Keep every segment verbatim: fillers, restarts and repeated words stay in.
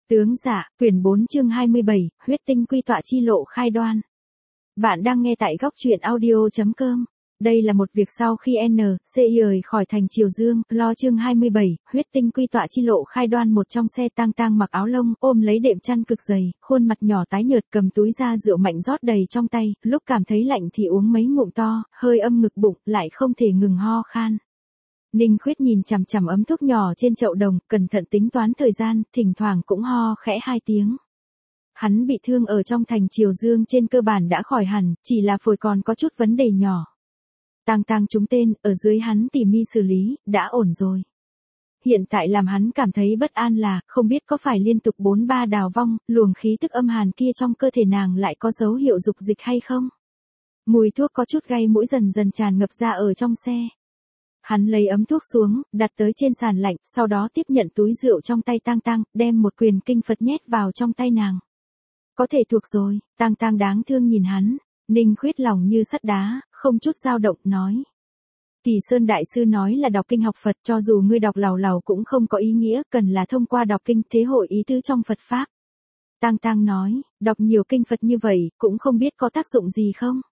Tướng dạ, quyển bốn chương hai mươi bảy, huyết tinh quy tọa chi lộ khai đoan. Bạn đang nghe tại góc truyện audio.com. Đây là một việc sau khi N C rời khỏi thành Triều Dương, lo chương hai mươi bảy, huyết tinh quy tọa chi lộ khai đoan. Một trong xe tang tang mặc áo lông, ôm lấy đệm chăn cực dày, khuôn mặt nhỏ tái nhợt, cầm túi da rượu mạnh rót đầy trong tay, lúc cảm thấy lạnh thì uống mấy ngụm to, hơi âm ngực bụng, lại không thể ngừng ho khan. Ninh Khuyết nhìn chằm chằm ấm thuốc nhỏ trên chậu đồng, cẩn thận tính toán thời gian, thỉnh thoảng cũng ho khẽ hai tiếng. Hắn bị thương ở trong thành Triều Dương trên cơ bản đã khỏi hẳn, chỉ là phổi còn có chút vấn đề nhỏ. Tang tang trúng tên, ở dưới hắn tỉ mỉ xử lý, đã ổn rồi. Hiện tại làm hắn cảm thấy bất an là, không biết có phải liên tục bốn ba đào vong, luồng khí tức âm hàn kia trong cơ thể nàng lại có dấu hiệu dục dịch hay không? Mùi thuốc có chút gây mũi dần dần tràn ngập ra ở trong xe. Hắn lấy ấm thuốc xuống, đặt tới trên sàn lạnh, sau đó tiếp nhận túi rượu trong tay tang tang, đem một quyền kinh Phật nhét vào trong tay nàng. Có thể thuộc rồi, tang tang đáng thương nhìn hắn. Ninh Khuyết lòng như sắt đá, không chút dao động, nói. Kỳ Sơn Đại Sư nói là đọc kinh học Phật, cho dù ngươi đọc lào lào cũng không có ý nghĩa, cần là thông qua đọc kinh thế hội ý tứ trong Phật Pháp. Tang tang nói, đọc nhiều kinh Phật như vậy, cũng không biết có tác dụng gì không?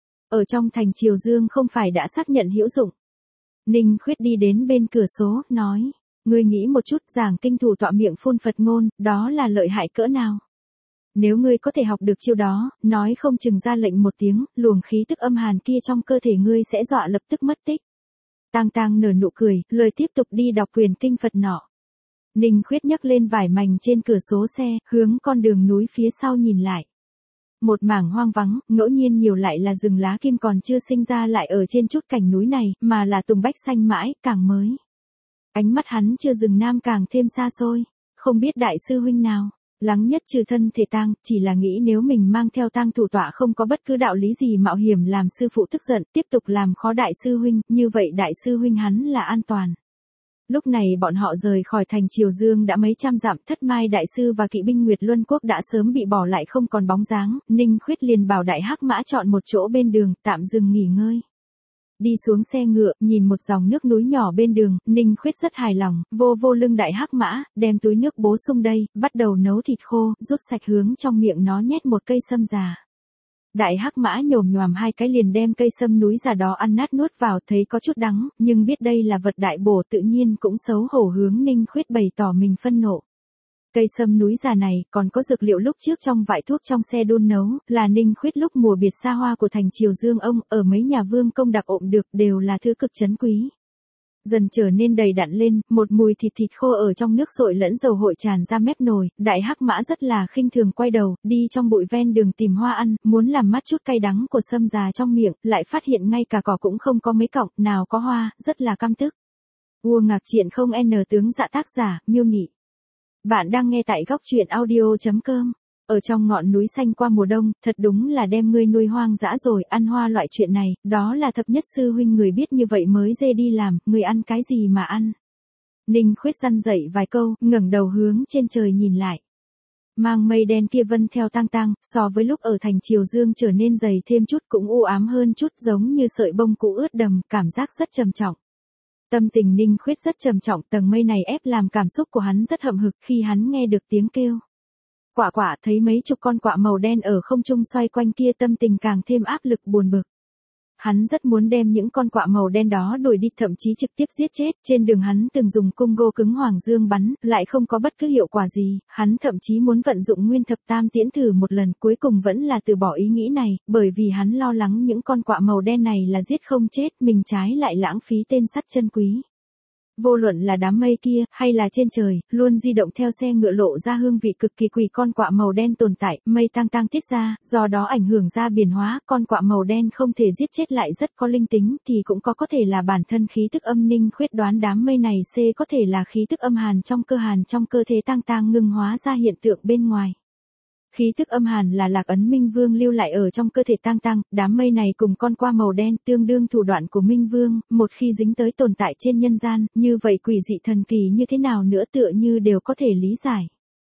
Ở trong thành Triều Dương không phải đã xác nhận hữu dụng. Ninh Khuyết đi đến bên cửa sổ, nói, ngươi nghĩ một chút, giảng kinh thủ tọa miệng phun Phật ngôn, đó là lợi hại cỡ nào? Nếu ngươi có thể học được chiêu đó, nói không chừng ra lệnh một tiếng, luồng khí tức âm hàn kia trong cơ thể ngươi sẽ dọa lập tức mất tích. Tang tang nở nụ cười, lời tiếp tục đi đọc quyền kinh Phật nọ. Ninh Khuyết nhấc lên vải mành trên cửa sổ xe, hướng con đường núi phía sau nhìn lại. Một mảng hoang vắng, ngẫu nhiên nhiều lại là rừng lá kim còn chưa sinh ra lại ở trên chút cành núi này, mà là tùng bách xanh mãi, càng mới. Ánh mắt hắn chưa rừng nam càng thêm xa xôi, không biết đại sư huynh nào, lắng nhất trừ thân thể tang, chỉ là nghĩ nếu mình mang theo tang thủ tọa không có bất cứ đạo lý gì mạo hiểm làm sư phụ tức giận, tiếp tục làm khó đại sư huynh, như vậy đại sư huynh hắn là an toàn. Lúc này bọn họ rời khỏi thành Triều Dương đã mấy trăm dặm, Thất Mai Đại Sư và kỵ binh Nguyệt Luân Quốc đã sớm bị bỏ lại không còn bóng dáng, Ninh Khuyết liền bảo Đại Hắc Mã chọn một chỗ bên đường, tạm dừng nghỉ ngơi. Đi xuống xe ngựa, nhìn một dòng nước núi nhỏ bên đường, Ninh Khuyết rất hài lòng, vô vô lưng Đại Hắc Mã, đem túi nước bố sung đây, bắt đầu nấu thịt khô, rút sạch hướng trong miệng nó nhét một cây sâm già. Đại Hắc Mã nhồm nhoàm hai cái liền đem cây sâm núi già đó ăn nát nuốt vào, thấy có chút đắng, nhưng biết đây là vật đại bổ tự nhiên cũng xấu hổ hướng Ninh Khuyết bày tỏ mình phân nộ. Cây sâm núi già này, còn có dược liệu lúc trước trong vại thuốc trong xe đun nấu, là Ninh Khuyết lúc mùa biệt xa hoa của thành Triều Dương ông, ở mấy nhà vương công đặc ộm được, đều là thứ cực trấn quý. Dần trở nên đầy đặn lên, một mùi thịt thịt khô ở trong nước sội lẫn dầu hội tràn ra mép nồi, Đại Hắc Mã rất là khinh thường quay đầu, đi trong bụi ven đường tìm hoa ăn, muốn làm mát chút cay đắng của sâm già trong miệng, lại phát hiện ngay cả cỏ cũng không có mấy cọng, nào có hoa, rất là căm tức. Vua ngạc triện không n tướng dạ tác giả, miêu nị. Bạn đang nghe tại góc truyện audio.com. Ở trong ngọn núi xanh qua mùa đông, thật đúng là đem ngươi nuôi hoang dã rồi, ăn hoa loại chuyện này, đó là thập nhất sư huynh người biết như vậy mới dê đi làm, người ăn cái gì mà ăn. Ninh Khuyết răn dậy vài câu, ngẩng đầu hướng trên trời nhìn lại. Mang mây đen kia vân theo tang tang, so với lúc ở thành Triều Dương trở nên dày thêm chút cũng u ám hơn chút, giống như sợi bông cũ ướt đầm, cảm giác rất trầm trọng. Tâm tình Ninh Khuyết rất trầm trọng, tầng mây này ép làm cảm xúc của hắn rất hậm hực khi hắn nghe được tiếng kêu. Quạ quạ, thấy mấy chục con quạ màu đen ở không trung xoay quanh kia, tâm tình càng thêm áp lực buồn bực. Hắn rất muốn đem những con quạ màu đen đó đuổi đi, thậm chí trực tiếp giết chết, trên đường hắn từng dùng cung gô cứng hoàng dương bắn, lại không có bất cứ hiệu quả gì, hắn thậm chí muốn vận dụng nguyên thập tam tiễn thử một lần, cuối cùng vẫn là từ bỏ ý nghĩ này, bởi vì hắn lo lắng những con quạ màu đen này là giết không chết, mình trái lại lãng phí tên sắt chân quý. Vô luận là đám mây kia, hay là trên trời, luôn di động theo xe ngựa lộ ra hương vị cực kỳ quỷ con quạ màu đen tồn tại, mây tang tang tiết ra, do đó ảnh hưởng ra biển hóa, con quạ màu đen không thể giết chết lại rất có linh tính, thì cũng có có thể là bản thân khí tức âm. Ninh Khuyết đoán đám mây này c có thể là khí tức âm hàn trong cơ hàn trong cơ thể tang tang ngưng hóa ra hiện tượng bên ngoài. Khí tức âm hàn là lạc ấn Minh Vương lưu lại ở trong cơ thể tang tang, đám mây này cùng con qua màu đen tương đương thủ đoạn của Minh Vương, một khi dính tới tồn tại trên nhân gian, như vậy quỷ dị thần kỳ như thế nào nữa tựa như đều có thể lý giải.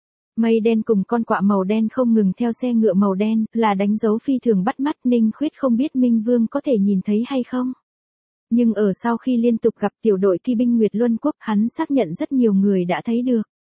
Mây đen cùng con quạ màu đen không ngừng theo xe ngựa màu đen, là đánh dấu phi thường bắt mắt. Ninh Khuyết không biết Minh Vương có thể nhìn thấy hay không. Nhưng ở sau khi liên tục gặp tiểu đội kỵ binh Nguyệt Luân Quốc, hắn xác nhận rất nhiều người đã thấy được.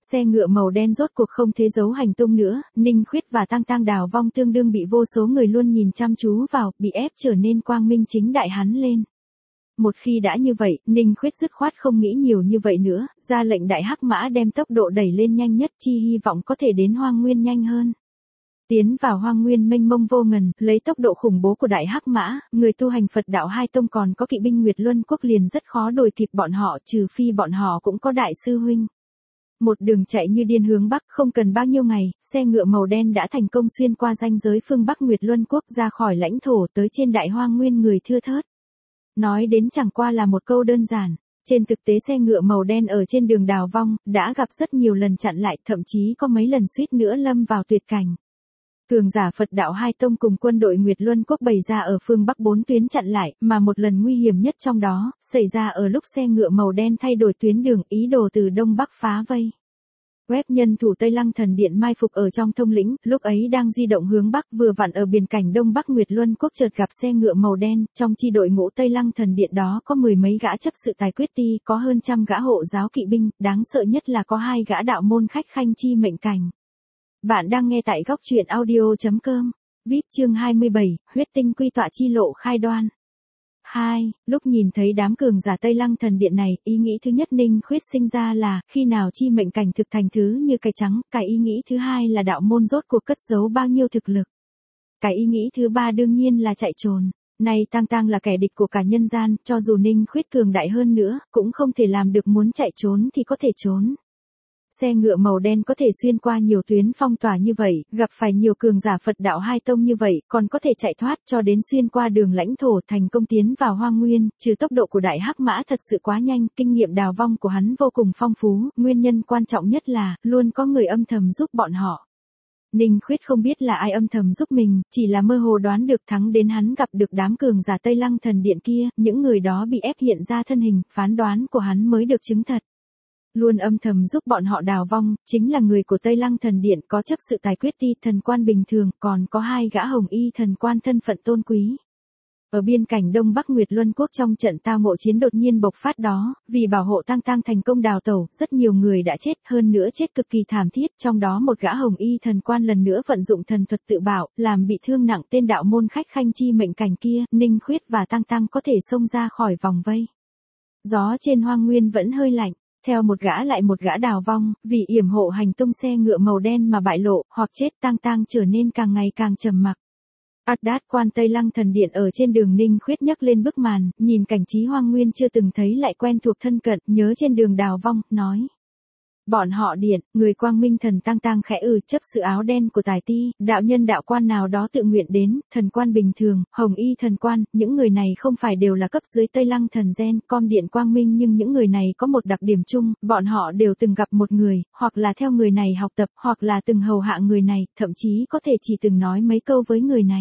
Xe ngựa màu đen rốt cuộc không thế giấu hành tung nữa, Ninh Khuyết và Tang Tang đào vong tương đương bị vô số người luôn nhìn chăm chú vào, bị ép trở nên quang minh chính đại hắn lên. Một khi đã như vậy, Ninh Khuyết dứt khoát không nghĩ nhiều như vậy nữa, ra lệnh đại hắc mã đem tốc độ đẩy lên nhanh nhất chi hy vọng có thể đến hoang nguyên nhanh hơn. Tiến vào hoang nguyên mênh mông vô ngần, lấy tốc độ khủng bố của đại hắc mã, người tu hành Phật đạo hai tông còn có kỵ binh Nguyệt Luân quốc liền rất khó đuổi kịp bọn họ, trừ phi bọn họ cũng có đại sư huynh. Một đường chạy như điên hướng Bắc, không cần bao nhiêu ngày, xe ngựa màu đen đã thành công xuyên qua ranh giới phương Bắc Nguyệt Luân quốc ra khỏi lãnh thổ tới trên đại hoang nguyên người thưa thớt. Nói đến chẳng qua là một câu đơn giản. Trên thực tế xe ngựa màu đen ở trên đường đào vong, đã gặp rất nhiều lần chặn lại, thậm chí có mấy lần suýt nữa lâm vào tuyệt cảnh. Cường giả Phật đạo hai tông cùng quân đội Nguyệt Luân quốc bày ra ở phương Bắc bốn tuyến chặn lại, mà một lần nguy hiểm nhất trong đó, xảy ra ở lúc xe ngựa màu đen thay đổi tuyến đường, ý đồ từ Đông Bắc phá vây. Web nhân thủ Tây Lăng Thần Điện mai phục ở trong thông lĩnh, lúc ấy đang di động hướng Bắc, vừa vặn ở biển cảnh Đông Bắc Nguyệt Luân quốc chợt gặp xe ngựa màu đen, trong chi đội ngũ Tây Lăng Thần Điện đó có mười mấy gã chấp sự tài quyết ti, có hơn trăm gã hộ giáo kỵ binh, đáng sợ nhất là có hai gã đạo môn khách khanh chi mệnh cảnh. Bạn đang nghe tại góc truyện audio chấm com. vê i pê chương hai mươi bảy, huyết tinh quy tọa chi lộ khai đoan. hai. Lúc nhìn thấy đám cường giả Tây Lăng Thần Điện này, ý nghĩ thứ nhất Ninh Khuyết sinh ra là, khi nào chi mệnh cảnh thực thành thứ như cái trắng, cái ý nghĩ thứ hai là đạo môn rốt cuộc cất giấu bao nhiêu thực lực. Cái ý nghĩ thứ ba đương nhiên là chạy trốn. Này Tang Tang là kẻ địch của cả nhân gian, cho dù Ninh Khuyết cường đại hơn nữa, cũng không thể làm được muốn chạy trốn thì có thể trốn. Xe ngựa màu đen có thể xuyên qua nhiều tuyến phong tỏa như vậy, gặp phải nhiều cường giả Phật đạo hai tông như vậy, còn có thể chạy thoát cho đến xuyên qua đường lãnh thổ thành công tiến vào hoang nguyên, trừ tốc độ của đại hắc mã thật sự quá nhanh, kinh nghiệm đào vong của hắn vô cùng phong phú, nguyên nhân quan trọng nhất là, luôn có người âm thầm giúp bọn họ. Ninh Khuyết không biết là ai âm thầm giúp mình, chỉ là mơ hồ đoán được thắng đến hắn gặp được đám cường giả Tây Lăng Thần Điện kia, những người đó bị ép hiện ra thân hình, phán đoán của hắn mới được chứng thật. Luôn âm thầm giúp bọn họ đào vong, chính là người của Tây Lăng Thần Điện, có chấp sự tài quyết ti thần quan bình thường, còn có hai gã hồng y thần quan thân phận tôn quý. Ở biên cảnh Đông Bắc Nguyệt Luân quốc trong trận tao ngộ chiến đột nhiên bộc phát đó, vì bảo hộ Tang Tang thành công đào tẩu, rất nhiều người đã chết, hơn nữa chết cực kỳ thảm thiết, trong đó một gã hồng y thần quan lần nữa vận dụng thần thuật tự bảo, làm bị thương nặng tên đạo môn khách khanh chi mệnh cảnh kia, Ninh Khuyết và Tang Tang có thể xông ra khỏi vòng vây. Gió trên hoang nguyên vẫn hơi lạnh. Theo một gã lại một gã đào vong, vì yểm hộ hành tung xe ngựa màu đen mà bại lộ, hoặc chết Tang Tang trở nên càng ngày càng trầm mặc. Át quan Tây Lăng Thần Điện ở trên đường Ninh Khuyết nhấc lên bức màn, nhìn cảnh trí hoang nguyên chưa từng thấy lại quen thuộc thân cận, nhớ trên đường đào vong, nói. Bọn họ điện, người quang minh thần Tang Tang khẽ ừ chấp sự áo đen của tài ti, đạo nhân đạo quan nào đó tự nguyện đến, thần quan bình thường, hồng y thần quan, những người này không phải đều là cấp dưới Tây Lăng thần gen, com điện quang minh nhưng những người này có một đặc điểm chung, bọn họ đều từng gặp một người, hoặc là theo người này học tập, hoặc là từng hầu hạ người này, thậm chí có thể chỉ từng nói mấy câu với người này.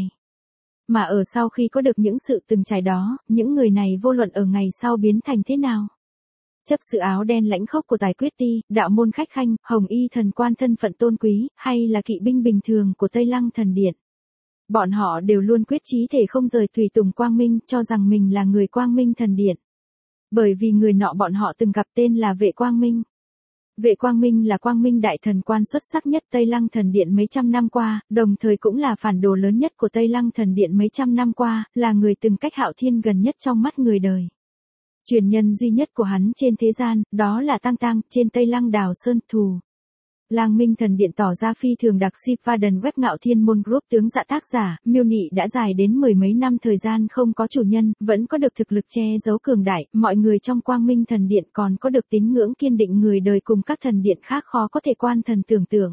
Mà ở sau khi có được những sự từng trải đó, những người này vô luận ở ngày sau biến thành thế nào. Chấp sự áo đen lãnh khốc của tài quyết ti, đạo môn khách khanh, hồng y thần quan thân phận tôn quý, hay là kỵ binh bình thường của Tây Lăng Thần Điện. Bọn họ đều luôn quyết chí thể không rời tùy tùng quang minh, cho rằng mình là người quang minh thần điện. Bởi vì người nọ bọn họ từng gặp tên là Vệ Quang Minh. Vệ Quang Minh là quang minh đại thần quan xuất sắc nhất Tây Lăng Thần Điện mấy trăm năm qua, đồng thời cũng là phản đồ lớn nhất của Tây Lăng Thần Điện mấy trăm năm qua, là người từng cách Hạo Thiên gần nhất trong mắt người đời. Truyền nhân duy nhất của hắn trên thế gian, đó là Tang Tang, trên Tây Lăng Đào Sơn, thù. Lang Minh Thần Điện tỏ ra phi thường đặc Sivadan web Ngạo Thiên Môn Group tướng dạ tác giả, miêu nị đã dài đến mười mấy năm thời gian không có chủ nhân, vẫn có được thực lực che giấu cường đại, mọi người trong Quang Minh Thần Điện còn có được tín ngưỡng kiên định người đời cùng các thần điện khác khó có thể quan thần tưởng tượng.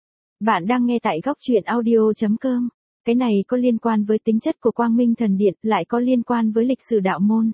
Bạn đang nghe tại góc truyện audio chấm com. Cái này có liên quan với tính chất của Quang Minh Thần Điện, lại có liên quan với lịch sử đạo môn.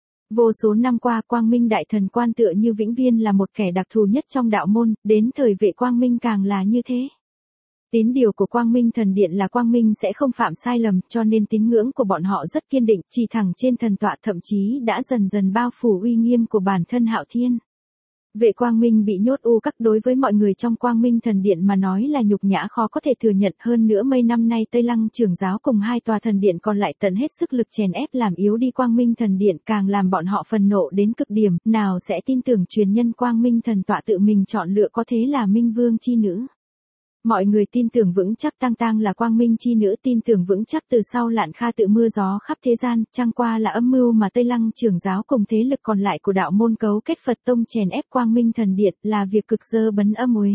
Vô số năm qua Quang Minh Đại Thần Quan tựa như vĩnh viên là một kẻ đặc thù nhất trong đạo môn, đến thời Vệ Quang Minh càng là như thế. Tín điều của Quang Minh Thần Điện là Quang Minh sẽ không phạm sai lầm, cho nên tín ngưỡng của bọn họ rất kiên định, chỉ thẳng trên thần tọa, thậm chí đã dần dần bao phủ uy nghiêm của bản thân Hạo Thiên. Vệ Quang Minh bị nhốt u các đối với mọi người trong Quang Minh thần điện mà nói là nhục nhã khó có thể thừa nhận, hơn nữa mấy năm nay Tây Lăng trưởng giáo cùng hai tòa thần điện còn lại tận hết sức lực chèn ép làm yếu đi Quang Minh thần điện, càng làm bọn họ phần nộ đến cực điểm, nào sẽ tin tưởng truyền nhân Quang Minh thần tọa tự mình chọn lựa có thế là Minh Vương chi nữ. Mọi người tin tưởng vững chắc Tang Tang là Quang Minh chi nữ, tin tưởng vững chắc từ sau Lạn Kha tự mưa gió khắp thế gian, chẳng qua là âm mưu mà Tây Lăng trưởng giáo cùng thế lực còn lại của đạo môn cấu kết Phật tông chèn ép Quang Minh thần điện, là việc cực dơ bấn âm uế.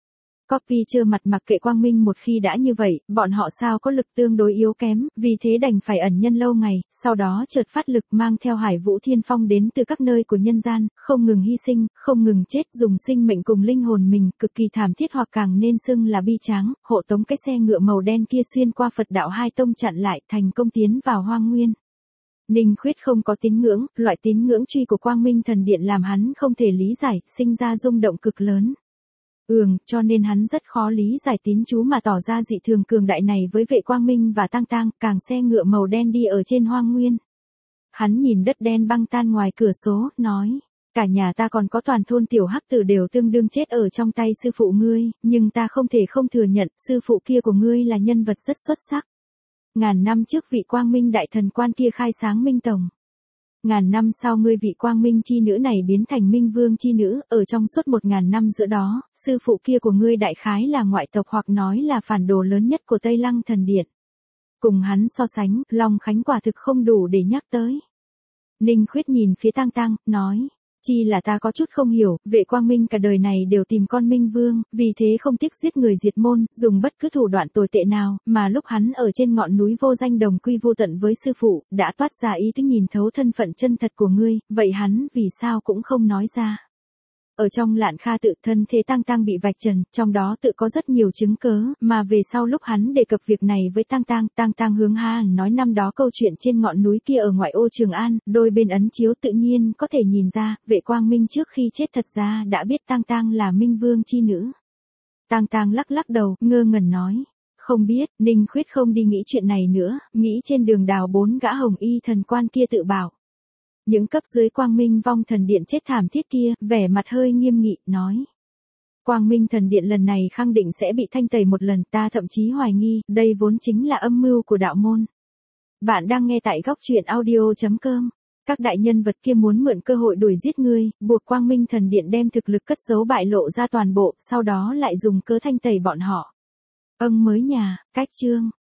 Copy trơ mặt mặc kệ Quang Minh, một khi đã như vậy, bọn họ sao có lực tương đối yếu kém, vì thế đành phải ẩn nhân lâu ngày, sau đó chợt phát lực mang theo Hải Vũ Thiên Phong đến từ các nơi của nhân gian, không ngừng hy sinh, không ngừng chết, dùng sinh mệnh cùng linh hồn mình, cực kỳ thảm thiết hoặc càng nên xưng là bi tráng, hộ tống cái xe ngựa màu đen kia xuyên qua Phật đạo hai tông chặn lại, thành công tiến vào Hoang Nguyên. Ninh Khuyết không có tín ngưỡng, loại tín ngưỡng truy của Quang Minh thần điện làm hắn không thể lý giải, sinh ra rung động cực lớn. Ừm, cho nên hắn rất khó lý giải tín chú mà tỏ ra dị thường cường đại này với Vệ Quang Minh và Tang Tang, càng xe ngựa màu đen đi ở trên Hoang Nguyên. Hắn nhìn đất đen băng tan ngoài cửa sổ, nói, cả nhà ta còn có toàn thôn tiểu hắc tử đều tương đương chết ở trong tay sư phụ ngươi, nhưng ta không thể không thừa nhận, sư phụ kia của ngươi là nhân vật rất xuất sắc. Ngàn năm trước vị Quang Minh đại thần quan kia khai sáng Minh Tổng. Ngàn năm sau ngươi vị Quang Minh chi nữ này biến thành Minh Vương chi nữ, ở trong suốt một ngàn năm giữa đó, sư phụ kia của ngươi đại khái là ngoại tộc hoặc nói là phản đồ lớn nhất của Tây Lăng thần điện. Cùng hắn so sánh, Long Khánh quả thực không đủ để nhắc tới. Ninh Khuyết nhìn phía Tang Tang, nói, chi là ta có chút không hiểu, Vệ Quang Minh cả đời này đều tìm con Minh Vương, vì thế không tiếc giết người diệt môn, dùng bất cứ thủ đoạn tồi tệ nào, mà lúc hắn ở trên ngọn núi vô danh đồng quy vô tận với sư phụ, đã toát ra ý thức nhìn thấu thân phận chân thật của ngươi, vậy hắn vì sao cũng không nói ra. Ở trong Lạn Kha tự, thân thế Tang Tang bị vạch trần, trong đó tự có rất nhiều chứng cớ, mà về sau lúc hắn đề cập việc này với Tang Tang, Tang Tang hướng Han nói năm đó câu chuyện trên ngọn núi kia ở ngoại ô Trường An, đôi bên ấn chiếu tự nhiên có thể nhìn ra, Vệ Quang Minh trước khi chết thật ra đã biết Tang Tang là Minh Vương chi nữ. Tang Tang lắc lắc đầu, ngơ ngẩn nói, không biết. Ninh Khuyết không đi nghĩ chuyện này nữa, nghĩ trên đường đào bốn gã hồng y thần quan kia tự bảo. Những cấp dưới Quang Minh vong thần điện chết thảm thiết kia, vẻ mặt hơi nghiêm nghị, nói. Quang Minh thần điện lần này khẳng định sẽ bị thanh tẩy một lần, ta thậm chí hoài nghi, đây vốn chính là âm mưu của đạo môn. Bạn đang nghe tại góc truyện audio chấm com. Các đại nhân vật kia muốn mượn cơ hội đuổi giết ngươi, buộc Quang Minh thần điện đem thực lực cất giấu bại lộ ra toàn bộ, sau đó lại dùng cớ thanh tẩy bọn họ. Âng mới nhà, cách chương.